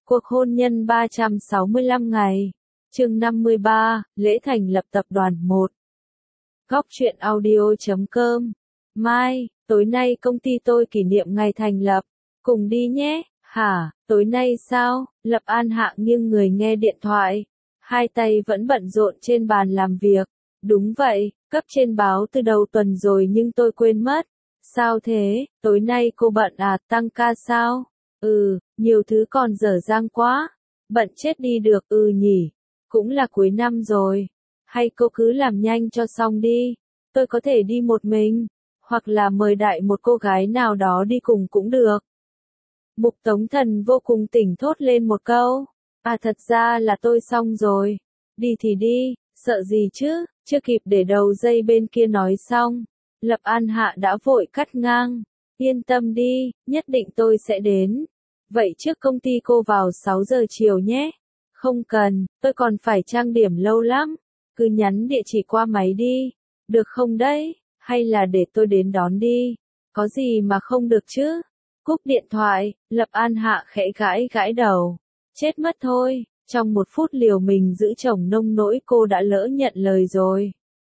Cuộc hôn nhân 365 ngày. Chương 53, lễ thành lập tập đoàn 1. Góc truyện audio.com. Mai, tối nay công ty tôi kỷ niệm ngày thành lập. Cùng đi nhé. Hả, tối nay sao? Lập An Hạ nghiêng người nghe điện thoại. Hai tay vẫn bận rộn trên bàn làm việc. Đúng vậy, cấp trên báo từ đầu tuần rồi nhưng tôi quên mất. Sao thế, tối nay cô bận à, tăng ca sao? Nhiều thứ còn dở dang quá. Bận chết đi được, nhỉ. Cũng là cuối năm rồi. Hay cô cứ làm nhanh cho xong đi. Tôi có thể đi một mình. Hoặc là mời đại một cô gái nào đó đi cùng cũng được. Mục Tống Thần vô cùng tỉnh thốt lên một câu. À thật ra là tôi xong rồi. Đi thì đi, sợ gì chứ, chưa kịp để đầu dây bên kia nói xong. Lập An Hạ đã vội cắt ngang. Yên tâm đi, nhất định tôi sẽ đến. Vậy trước công ty cô vào 6 giờ chiều nhé. Không cần, tôi còn phải trang điểm lâu lắm. Cứ nhắn địa chỉ qua máy đi. Được không đấy? Hay là để tôi đến đón đi? Có gì mà không được chứ? Cúp điện thoại, Lập An Hạ khẽ gãi đầu. Chết mất thôi, trong một phút liều mình giữ chồng nông nỗi cô đã lỡ nhận lời rồi.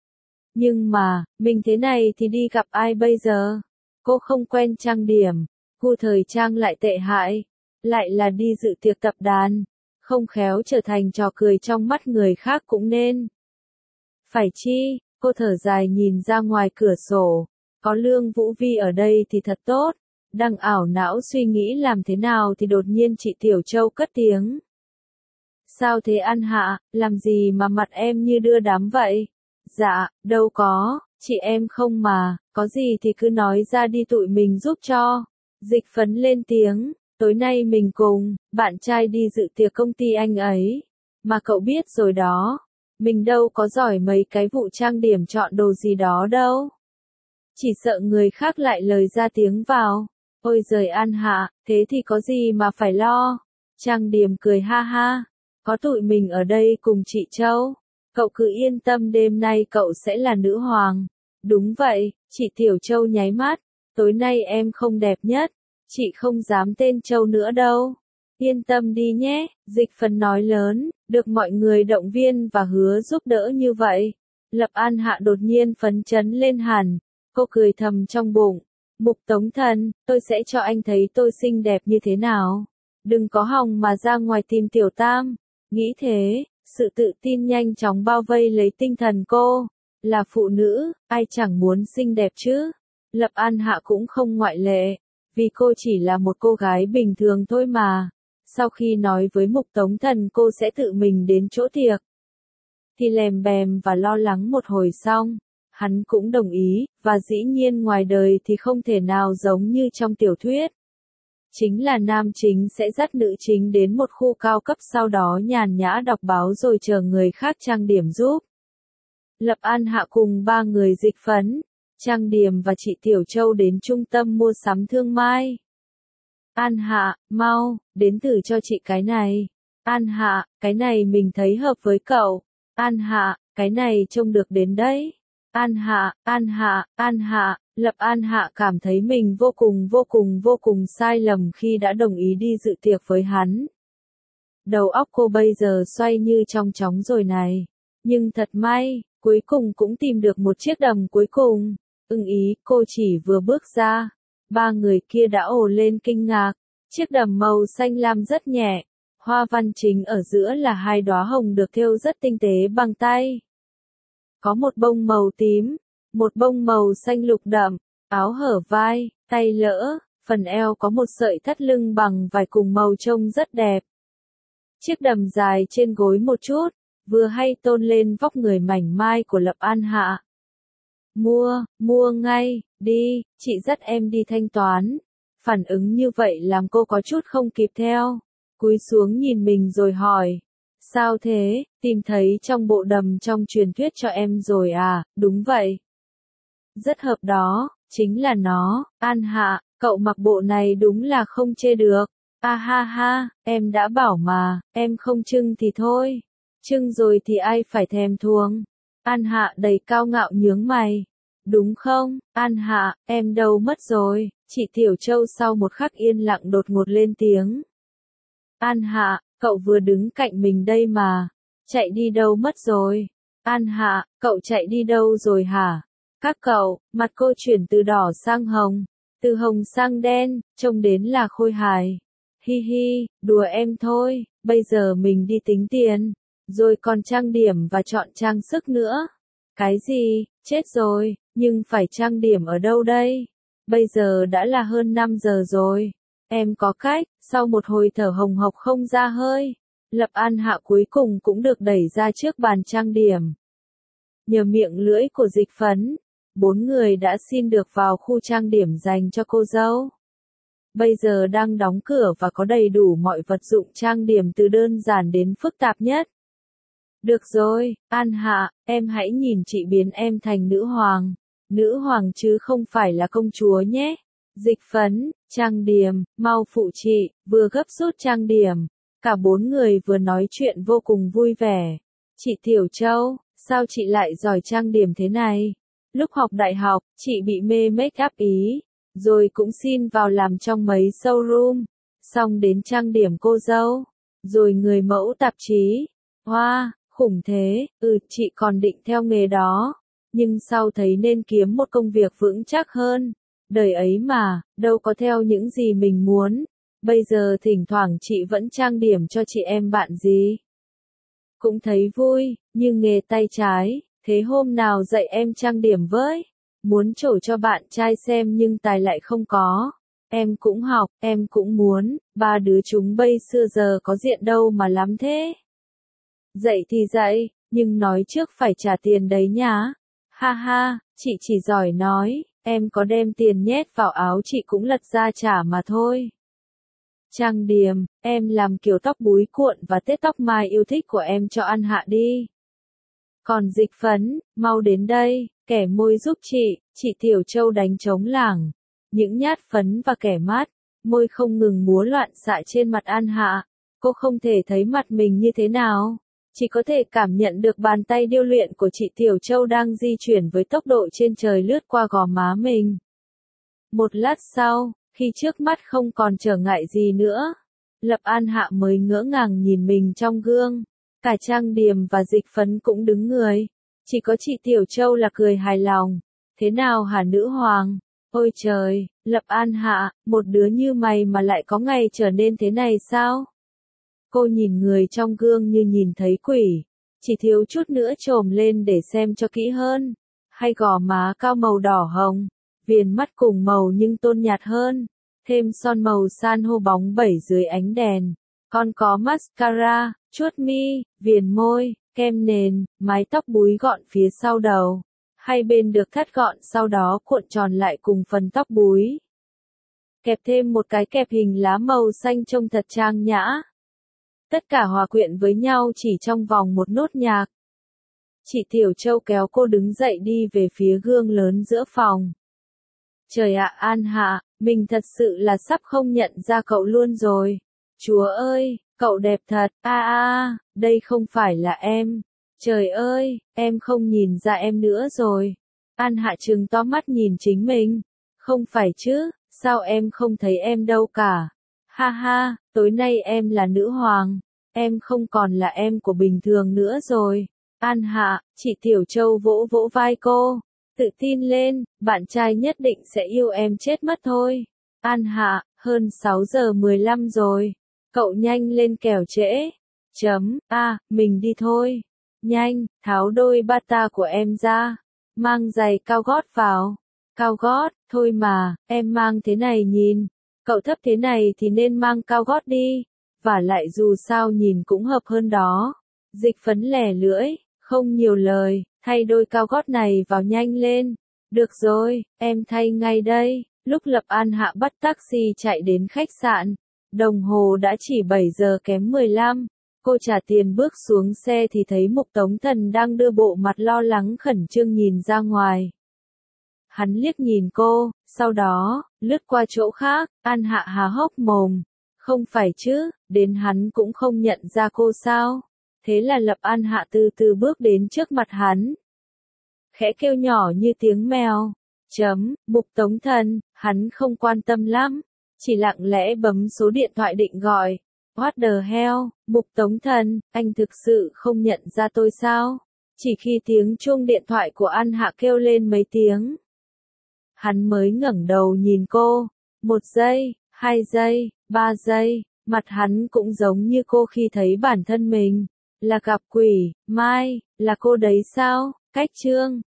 Nhưng mà, mình thế này thì đi gặp ai bây giờ? Cô không quen trang điểm, gu thời trang lại tệ hại, lại là đi dự tiệc tập đoàn, không khéo trở thành trò cười trong mắt người khác cũng nên. Phải chi, cô thở dài nhìn ra ngoài cửa sổ, có Lương Vũ Vi ở đây thì thật tốt, đang ảo não suy nghĩ làm thế nào thì đột nhiên chị Tiểu Châu cất tiếng. Sao thế An Hạ, làm gì mà mặt em như đưa đám vậy? Dạ, đâu có, chị em không mà, có gì thì cứ nói ra đi tụi mình giúp cho. Dịch Phấn lên tiếng, tối nay mình cùng, bạn trai đi dự tiệc công ty anh ấy. Mà cậu biết rồi đó, mình đâu có giỏi mấy cái vụ trang điểm chọn đồ gì đó đâu. Chỉ sợ người khác lại lời ra tiếng vào. Ôi giời An Hạ, thế thì có gì mà phải lo. Trang điểm cười ha ha, có tụi mình ở đây cùng chị Châu. Cậu cứ yên tâm đêm nay cậu sẽ là nữ hoàng. Đúng vậy, chị Tiểu Châu nháy mắt. Tối nay em không đẹp nhất. Chị không dám tên Châu nữa đâu. Yên tâm đi nhé, Dịch Phấn nói lớn. Được mọi người động viên và hứa giúp đỡ như vậy. Lập An Hạ đột nhiên phấn chấn lên hẳn. Cô cười thầm trong bụng. Mục Tống Thần, tôi sẽ cho anh thấy tôi xinh đẹp như thế nào. Đừng có hòng mà ra ngoài tìm Tiểu Tam. Nghĩ thế. Sự tự tin nhanh chóng bao vây lấy tinh thần cô. Là phụ nữ, ai chẳng muốn xinh đẹp chứ. Lập An Hạ cũng không ngoại lệ. Vì cô chỉ là một cô gái bình thường thôi mà. Sau khi nói với Mục Tống Thần cô sẽ tự mình đến chỗ tiệc. Thì lèm bèm và lo lắng một hồi xong. Hắn cũng đồng ý, và dĩ nhiên ngoài đời thì không thể nào giống như trong tiểu thuyết. Chính là nam chính sẽ dắt nữ chính đến một khu cao cấp sau đó nhàn nhã đọc báo rồi chờ người khác trang điểm giúp. Lập An Hạ cùng ba người Dịch Phấn, trang điểm và chị Tiểu Châu đến trung tâm mua sắm thương mại. An Hạ, mau, đến thử cho chị cái này. An Hạ, cái này mình thấy hợp với cậu. An Hạ, cái này trông được đến đấy. An Hạ, An Hạ, An Hạ. Lập An Hạ cảm thấy mình vô cùng sai lầm khi đã đồng ý đi dự tiệc với hắn. Đầu óc cô bây giờ xoay như trong chóng rồi này. Nhưng thật may, cuối cùng cũng tìm được một chiếc đầm cuối cùng. Ưng ý, cô chỉ vừa bước ra. Ba người kia đã ồ lên kinh ngạc. Chiếc đầm màu xanh lam rất nhẹ. Hoa văn chính ở giữa là hai đóa hồng được thêu rất tinh tế bằng tay. Có một bông màu tím, một bông màu xanh lục đậm. Áo hở vai, tay lỡ, phần eo có một sợi thắt lưng bằng vải cùng màu trông rất đẹp. Chiếc đầm dài trên gối một chút, vừa hay tôn lên vóc người mảnh mai của Lập An Hạ. Mua ngay, đi, chị dắt em đi thanh toán. Phản ứng như vậy làm cô có chút không kịp theo. Cúi xuống nhìn mình rồi hỏi. Sao thế, tìm thấy trong bộ đầm trong truyền thuyết cho em rồi à, đúng vậy. Rất hợp đó, chính là nó, An Hạ, cậu mặc bộ này đúng là không chê được. À ha ha, em đã bảo mà, em không trưng thì thôi. Trưng rồi thì ai phải thèm thuồng. An Hạ đầy cao ngạo nhướng mày. Đúng không, An Hạ, em đâu mất rồi. Chị Tiểu Châu sau một khắc yên lặng đột ngột lên tiếng. An Hạ, cậu vừa đứng cạnh mình đây mà. Chạy đi đâu mất rồi? An Hạ, cậu chạy đi đâu rồi hả? Các cậu, mặt cô chuyển từ đỏ sang hồng, từ hồng sang đen, trông đến là khôi hài. Hi hi, đùa em thôi, bây giờ mình đi tính tiền, rồi còn trang điểm và chọn trang sức nữa. Cái gì, chết rồi, nhưng phải trang điểm ở đâu đây? Bây giờ đã là hơn 5 giờ rồi. Em có cách, sau một hồi thở hồng hộc không ra hơi, Lập An Hạ cuối cùng cũng được đẩy ra trước bàn trang điểm. Nhờ miệng lưỡi của Dịch Phấn, 4 người đã xin được vào khu trang điểm dành cho cô dâu. Bây giờ đang đóng cửa và có đầy đủ mọi vật dụng trang điểm từ đơn giản đến phức tạp nhất. Được rồi, An Hạ, em hãy nhìn chị biến em thành nữ hoàng. Nữ hoàng chứ không phải là công chúa nhé. Dịch Phấn, trang điểm, mau phụ chị, vừa gấp rút trang điểm. Cả 4 người vừa nói chuyện vô cùng vui vẻ. Chị Tiểu Châu, sao chị lại giỏi trang điểm thế này? Lúc học đại học, chị bị mê make up ý, rồi cũng xin vào làm trong mấy showroom, xong đến trang điểm cô dâu, rồi người mẫu tạp chí. Hoa, khủng thế, chị còn định theo nghề đó, nhưng sau thấy nên kiếm một công việc vững chắc hơn. Đời ấy mà, đâu có theo những gì mình muốn. Bây giờ thỉnh thoảng chị vẫn trang điểm cho chị em bạn gì. Cũng thấy vui, nhưng nghề tay trái, thế hôm nào dạy em trang điểm với. Muốn trổ cho bạn trai xem nhưng tài lại không có. Em cũng học, em cũng muốn, ba đứa chúng bây xưa giờ có diện đâu mà lắm thế. Dạy thì dạy, nhưng nói trước phải trả tiền đấy nhá. Ha ha, chị chỉ giỏi nói, em có đem tiền nhét vào áo chị cũng lật ra trả mà thôi. Trang điểm, em làm kiểu tóc búi cuộn và tết tóc mai yêu thích của em cho An Hạ đi. Còn Dịch Phấn, mau đến đây, kẻ môi giúp chị Tiểu Châu đánh trống lảng. Những nhát phấn và kẻ mát, môi không ngừng múa loạn xạ trên mặt An Hạ. Cô không thể thấy mặt mình như thế nào, chỉ có thể cảm nhận được bàn tay điêu luyện của chị Tiểu Châu đang di chuyển với tốc độ trên trời lướt qua gò má mình. Một lát sau, khi trước mắt không còn trở ngại gì nữa, Lập An Hạ mới ngỡ ngàng nhìn mình trong gương. Cả trang điểm và Dịch Phấn cũng đứng người. Chỉ có chị Tiểu Châu là cười hài lòng. Thế nào hả nữ hoàng? Ôi trời, Lập An Hạ, một đứa như mày mà lại có ngày trở nên thế này sao? Cô nhìn người trong gương như nhìn thấy quỷ. Chỉ thiếu chút nữa chồm lên để xem cho kỹ hơn. Hay gò má cao màu đỏ hồng, viền mắt cùng màu nhưng tôn nhạt hơn. Thêm son màu san hô bóng bẩy dưới ánh đèn. Còn có mascara, chuốt mi, viền môi, kem nền, mái tóc búi gọn phía sau đầu. Hai bên được thắt gọn sau đó cuộn tròn lại cùng phần tóc búi. Kẹp thêm một cái kẹp hình lá màu xanh trông thật trang nhã. Tất cả hòa quyện với nhau chỉ trong vòng một nốt nhạc. Chị Tiểu Châu kéo cô đứng dậy đi về phía gương lớn giữa phòng. Trời ạ An Hạ, mình thật sự là sắp không nhận ra cậu luôn rồi. Chúa ơi, cậu đẹp thật, đây không phải là em. Trời ơi, em không nhìn ra em nữa rồi. An Hạ trừng to mắt nhìn chính mình. Không phải chứ, sao em không thấy em đâu cả. Ha ha, tối nay em là nữ hoàng. Em không còn là em của bình thường nữa rồi. An Hạ, chị Tiểu Châu vỗ vỗ vai cô. Tự tin lên, bạn trai nhất định sẽ yêu em chết mất thôi. An Hạ, hơn 6 giờ 15 rồi. Cậu nhanh lên kẻo trễ. Mình đi thôi. Nhanh, tháo đôi bata của em ra. Mang giày cao gót vào. Cao gót, thôi mà, em mang thế này nhìn. Cậu thấp thế này thì nên mang cao gót đi. Và lại dù sao nhìn cũng hợp hơn đó. Dịch Phấn lẻ lưỡi, không nhiều lời, thay đôi cao gót này vào nhanh lên. Được rồi, em thay ngay đây. Lúc Lập An Hạ bắt taxi chạy đến khách sạn, đồng hồ đã chỉ 7 giờ kém 15. Cô trả tiền bước xuống xe thì thấy Mục Tống Thần đang đưa bộ mặt lo lắng khẩn trương nhìn ra ngoài. Hắn liếc nhìn cô, sau đó, lướt qua chỗ khác, An Hạ há hốc mồm. Không phải chứ, đến hắn cũng không nhận ra cô sao? Thế là Lập An Hạ từ từ bước đến trước mặt hắn. Khẽ kêu nhỏ như tiếng mèo. Mục Tống Thần, hắn không quan tâm lắm. Chỉ lặng lẽ bấm số điện thoại định gọi. What the hell, Mục Tống Thần, anh thực sự không nhận ra tôi sao? Chỉ khi tiếng chuông điện thoại của An Hạ kêu lên mấy tiếng, hắn mới ngẩng đầu nhìn cô. 1 giây, 2 giây, 3 giây, mặt hắn cũng giống như cô khi thấy bản thân mình. Là gặp quỷ, Mai, là cô đấy sao? Cách chương